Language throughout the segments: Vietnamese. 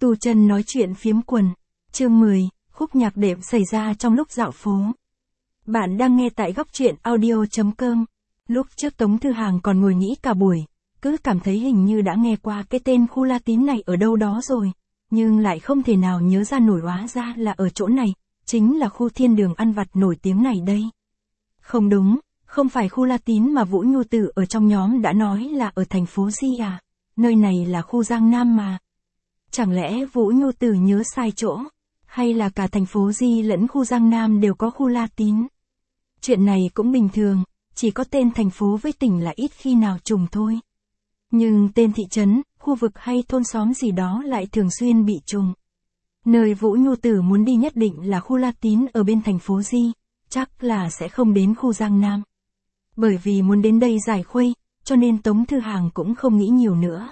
Tu Chân nói chuyện phiếm quần. Chương 10, khúc nhạc đệm xảy ra trong lúc dạo phố. Bạn đang nghe tại góc truyện audio.com. Lúc trước Tống Thư Hàng còn ngồi nghĩ cả buổi, cứ cảm thấy hình như đã nghe qua cái tên khu La Tín này ở đâu đó rồi, nhưng lại không thể nào nhớ ra nổi, hóa ra là ở chỗ này, chính là khu thiên đường ăn vặt nổi tiếng này đây. Không đúng, không phải khu La Tín mà Vũ Nhu Tử ở trong nhóm đã nói là ở thành phố Di à, nơi này là khu Giang Nam mà. Chẳng lẽ Vũ Nhu Tử nhớ sai chỗ, hay là cả thành phố Di lẫn khu Giang Nam đều có khu La Tín? Chuyện này cũng bình thường, chỉ có tên thành phố với tỉnh là ít khi nào trùng thôi. Nhưng tên thị trấn, khu vực hay thôn xóm gì đó lại thường xuyên bị trùng. Nơi Vũ Nhu Tử muốn đi nhất định là khu La Tín ở bên thành phố Di, chắc là sẽ không đến khu Giang Nam. Bởi vì muốn đến đây giải khuây, cho nên Tống Thư Hàng cũng không nghĩ nhiều nữa.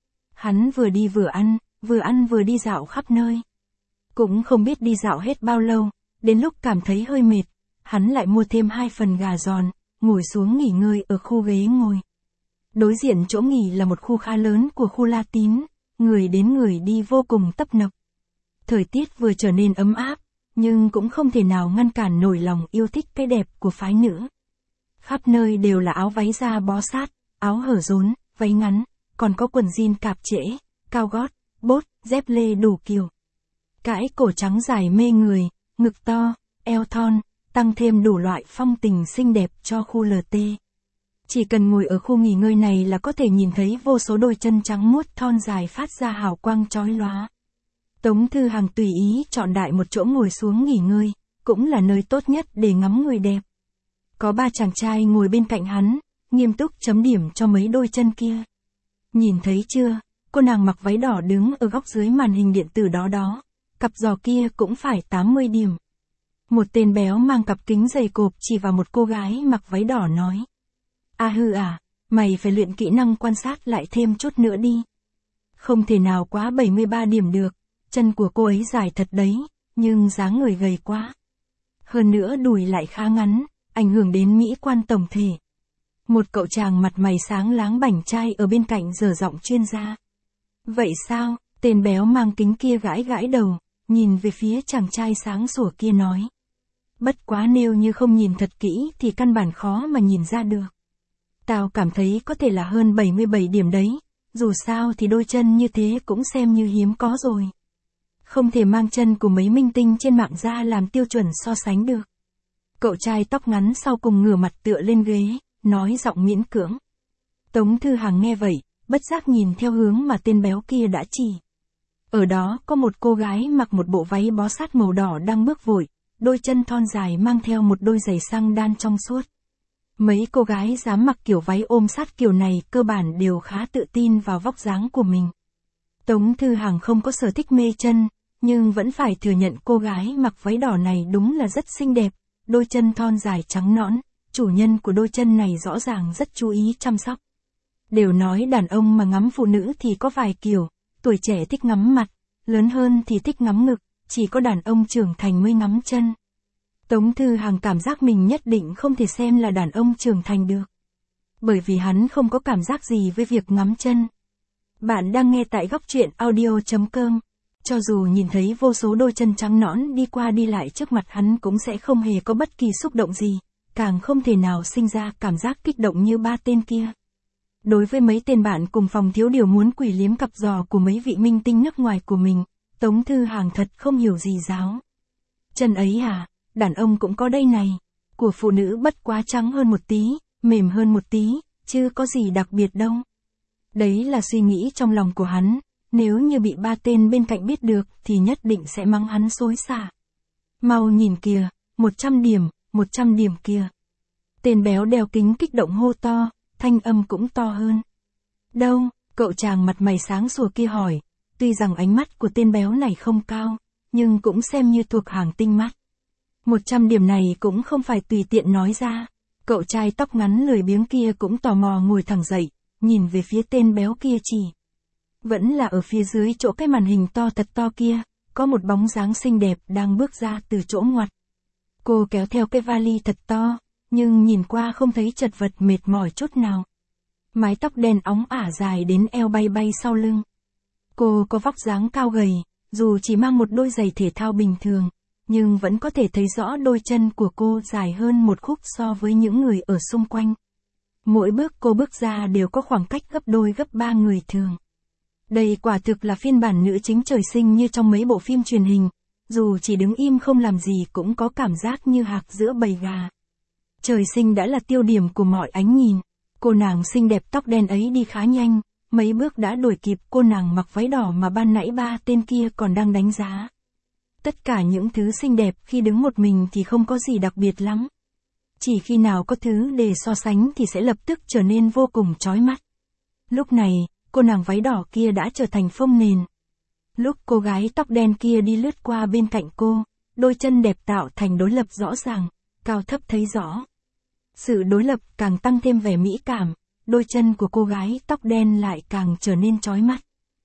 Hắn vừa đi vừa ăn vừa đi dạo khắp nơi. Cũng không biết đi dạo hết bao lâu, đến lúc cảm thấy hơi mệt, hắn lại mua thêm 2 phần gà giòn, ngồi xuống nghỉ ngơi ở khu ghế ngồi. Đối diện chỗ nghỉ là một khu khá lớn của khu La Tín, người đến người đi vô cùng tấp nập. Thời tiết vừa trở nên ấm áp, nhưng cũng không thể nào ngăn cản nổi lòng yêu thích cái đẹp của phái nữ. Khắp nơi đều là áo váy da bó sát, áo hở rốn, váy ngắn, còn có quần jean cạp trễ, cao gót, bốt, dép lê đủ kiểu. Cái cổ trắng dài mê người, ngực to, eo thon, tăng thêm đủ loại phong tình xinh đẹp cho khu LT. Chỉ cần ngồi ở khu nghỉ ngơi này là có thể nhìn thấy vô số đôi chân trắng muốt thon dài phát ra hào quang chói lóa. Tống Thư Hàng tùy ý chọn đại một chỗ ngồi xuống nghỉ ngơi, cũng là nơi tốt nhất để ngắm người đẹp. Có 3 chàng trai ngồi bên cạnh hắn, nghiêm túc chấm điểm cho mấy đôi chân kia. Nhìn thấy chưa, cô nàng mặc váy đỏ đứng ở góc dưới màn hình điện tử đó, cặp giò kia cũng phải 80 điểm. Một tên béo mang cặp kính dày cộp chỉ vào một cô gái mặc váy đỏ nói. Mày phải luyện kỹ năng quan sát lại thêm chút nữa đi. Không thể nào quá 73 điểm được, chân của cô ấy dài thật đấy, nhưng dáng người gầy quá. Hơn nữa đùi lại khá ngắn, ảnh hưởng đến mỹ quan tổng thể. Một cậu chàng mặt mày sáng láng bảnh trai ở bên cạnh giở giọng chuyên gia. Vậy sao? Tên béo mang kính kia gãi gãi đầu, nhìn về phía chàng trai sáng sủa kia nói. Bất quá nếu như không nhìn thật kỹ thì căn bản khó mà nhìn ra được. Tao cảm thấy có thể là hơn 77 điểm đấy, dù sao thì đôi chân như thế cũng xem như hiếm có rồi. Không thể mang chân của mấy minh tinh trên mạng ra làm tiêu chuẩn so sánh được. Cậu trai tóc ngắn sau cùng ngửa mặt tựa lên ghế, nói giọng miễn cưỡng. Tống Thư Hàng nghe vậy, bất giác nhìn theo hướng mà tên béo kia đã chỉ. Ở đó có một cô gái mặc một bộ váy bó sát màu đỏ đang bước vội, đôi chân thon dài mang theo một đôi giày xăng đan trong suốt. Mấy cô gái dám mặc kiểu váy ôm sát kiểu này cơ bản đều khá tự tin vào vóc dáng của mình. Tống Thư Hàng không có sở thích mê chân, nhưng vẫn phải thừa nhận cô gái mặc váy đỏ này đúng là rất xinh đẹp, đôi chân thon dài trắng nõn, chủ nhân của đôi chân này rõ ràng rất chú ý chăm sóc. Đều nói đàn ông mà ngắm phụ nữ thì có vài kiểu, tuổi trẻ thích ngắm mặt, lớn hơn thì thích ngắm ngực, chỉ có đàn ông trưởng thành mới ngắm chân. Tống Thư Hàng cảm giác mình nhất định không thể xem là đàn ông trưởng thành được. Bởi vì hắn không có cảm giác gì với việc ngắm chân. Bạn đang nghe tại góc truyện audio.com. Cho dù nhìn thấy vô số đôi chân trắng nõn đi qua đi lại trước mặt hắn cũng sẽ không hề có bất kỳ xúc động gì, càng không thể nào sinh ra cảm giác kích động như 3 tên kia. Đối với mấy tên bạn cùng phòng thiếu điều muốn quỷ liếm cặp giò của mấy vị minh tinh nước ngoài của mình, Tống Thư Hàng thật không hiểu gì giáo. Chân ấy à, đàn ông cũng có đây này, của phụ nữ bất quá trắng hơn một tí, mềm hơn một tí, chứ có gì đặc biệt đâu. Đấy là suy nghĩ trong lòng của hắn, nếu như bị 3 tên bên cạnh biết được thì nhất định sẽ mắng hắn xối xả. Mau nhìn kìa, 100 điểm kìa. Tên béo đeo kính kích động hô to, thanh âm cũng to hơn. Đâu? Cậu chàng mặt mày sáng sủa kia hỏi, tuy rằng ánh mắt của tên béo này không cao, nhưng cũng xem như thuộc hàng tinh mắt. 100 điểm này cũng không phải tùy tiện nói ra. Cậu trai tóc ngắn lười biếng kia cũng tò mò ngồi thẳng dậy, nhìn về phía tên béo kia chỉ. Vẫn là ở phía dưới chỗ cái màn hình to thật to kia, có một bóng dáng xinh đẹp đang bước ra từ chỗ ngoặt. Cô kéo theo cái vali thật to, nhưng nhìn qua không thấy chật vật mệt mỏi chút nào. Mái tóc đen óng ả dài đến eo bay bay sau lưng. Cô có vóc dáng cao gầy, dù chỉ mang một đôi giày thể thao bình thường, nhưng vẫn có thể thấy rõ đôi chân của cô dài hơn một khúc so với những người ở xung quanh. Mỗi bước cô bước ra đều có khoảng cách gấp đôi gấp ba người thường. Đây quả thực là phiên bản nữ chính trời sinh như trong mấy bộ phim truyền hình, dù chỉ đứng im không làm gì cũng có cảm giác như hạc giữa bầy gà. Trời sinh đã là tiêu điểm của mọi ánh nhìn. Cô nàng xinh đẹp tóc đen ấy đi khá nhanh, mấy bước đã đuổi kịp cô nàng mặc váy đỏ mà ban nãy ba tên kia còn đang đánh giá. Tất cả những thứ xinh đẹp khi đứng một mình thì không có gì đặc biệt lắm. Chỉ khi nào có thứ để so sánh thì sẽ lập tức trở nên vô cùng chói mắt. Lúc này, cô nàng váy đỏ kia đã trở thành phông nền. Lúc cô gái tóc đen kia đi lướt qua bên cạnh cô, đôi chân đẹp tạo thành đối lập rõ ràng, cao thấp thấy rõ. Sự đối lập càng tăng thêm vẻ mỹ cảm, đôi chân của cô gái tóc đen lại càng trở nên chói mắt.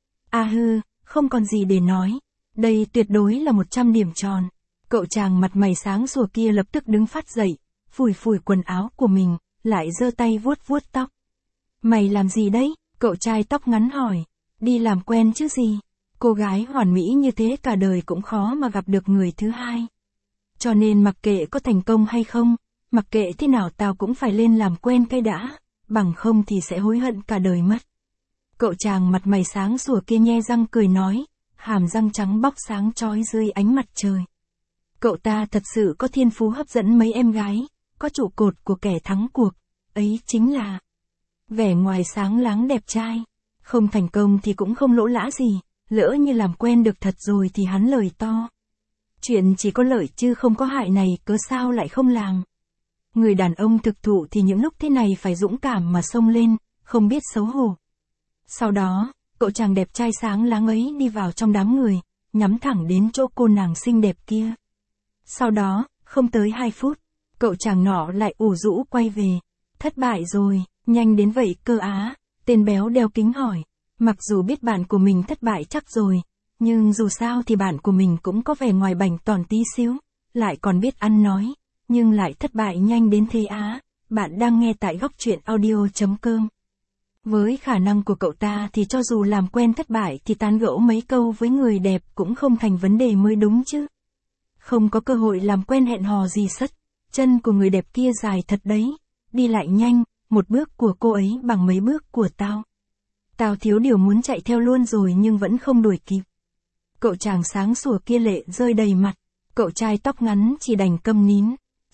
Không còn gì để nói. Đây tuyệt đối là 100 điểm tròn. Cậu chàng mặt mày sáng sủa kia lập tức đứng phát dậy, phủi phủi quần áo của mình, lại giơ tay vuốt vuốt tóc. Mày làm gì đấy? Cậu trai tóc ngắn hỏi. Đi làm quen chứ gì? Cô gái hoàn mỹ như thế cả đời cũng khó mà gặp được người thứ hai. Cho nên mặc kệ có thành công hay không, mặc kệ thế nào tao cũng phải lên làm quen cái đã, bằng không thì sẽ hối hận cả đời mất. Cậu chàng mặt mày sáng sủa kia nhe răng cười nói, hàm răng trắng bóc sáng chói dưới ánh mặt trời. Cậu ta thật sự có thiên phú hấp dẫn mấy em gái, có trụ cột của kẻ thắng cuộc, ấy chính là vẻ ngoài sáng láng đẹp trai. Không thành công thì cũng không lỗ lã gì, lỡ như làm quen được thật rồi thì hắn lời to. Chuyện chỉ có lợi chứ không có hại này cớ sao lại không làm. Người đàn ông thực thụ thì những lúc thế này phải dũng cảm mà xông lên, không biết xấu hổ. Sau đó, cậu chàng đẹp trai sáng láng ấy đi vào trong đám người, nhắm thẳng đến chỗ cô nàng xinh đẹp kia. Sau đó, không tới 2 phút, cậu chàng nọ lại ủ rũ quay về. Thất bại rồi, nhanh đến vậy cơ á, tên béo đeo kính hỏi. Mặc dù biết bạn của mình thất bại chắc rồi, nhưng dù sao thì bạn của mình cũng có vẻ ngoài bảnh tỏn tí xíu, lại còn biết ăn nói, nhưng lại thất bại nhanh đến thế á. Bạn đang nghe tại góc truyện audio.com. Với khả năng của cậu ta thì cho dù làm quen thất bại thì tán gẫu mấy câu với người đẹp cũng không thành vấn đề mới đúng chứ. Không có cơ hội làm quen hẹn hò gì sất, chân của người đẹp kia dài thật đấy, đi lại nhanh, một bước của cô ấy bằng mấy bước của tao. Tao thiếu điều muốn chạy theo luôn rồi nhưng vẫn không đuổi kịp. Cậu chàng sáng sủa kia lệ rơi đầy mặt, cậu trai tóc ngắn chỉ đành câm nín.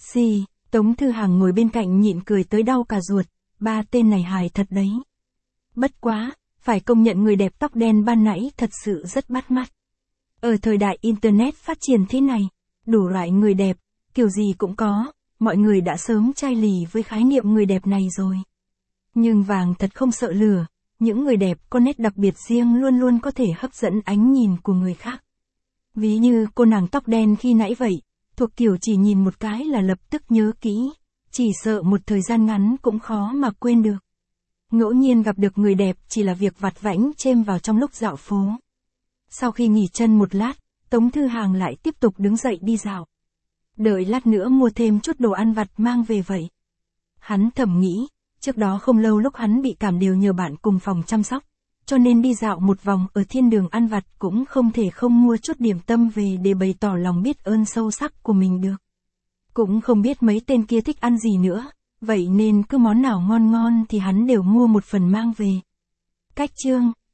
Tống Thư Hằng ngồi bên cạnh nhịn cười tới đau cả ruột, ba tên này hài thật đấy. Bất quá, phải công nhận người đẹp tóc đen ban nãy thật sự rất bắt mắt. Ở thời đại Internet phát triển thế này, đủ loại người đẹp, kiểu gì cũng có, mọi người đã sớm chai lì với khái niệm người đẹp này rồi. Nhưng vàng thật không sợ lửa, những người đẹp có nét đặc biệt riêng luôn luôn có thể hấp dẫn ánh nhìn của người khác. Ví như cô nàng tóc đen khi nãy vậy, thuộc kiểu chỉ nhìn một cái là lập tức nhớ kỹ, chỉ sợ một thời gian ngắn cũng khó mà quên được. Ngẫu nhiên gặp được người đẹp chỉ là việc vặt vãnh chêm vào trong lúc dạo phố. Sau khi nghỉ chân một lát, Tống Thư Hằng lại tiếp tục đứng dậy đi dạo. Đợi lát nữa mua thêm chút đồ ăn vặt mang về vậy. Hắn thầm nghĩ, trước đó không lâu lúc hắn bị cảm đều nhờ bạn cùng phòng chăm sóc, cho nên đi dạo một vòng ở thiên đường ăn vặt cũng không thể không mua chút điểm tâm về để bày tỏ lòng biết ơn sâu sắc của mình được. Cũng không biết mấy tên kia thích ăn gì nữa, vậy nên cứ món nào ngon ngon thì hắn đều mua một phần mang về. Cách chương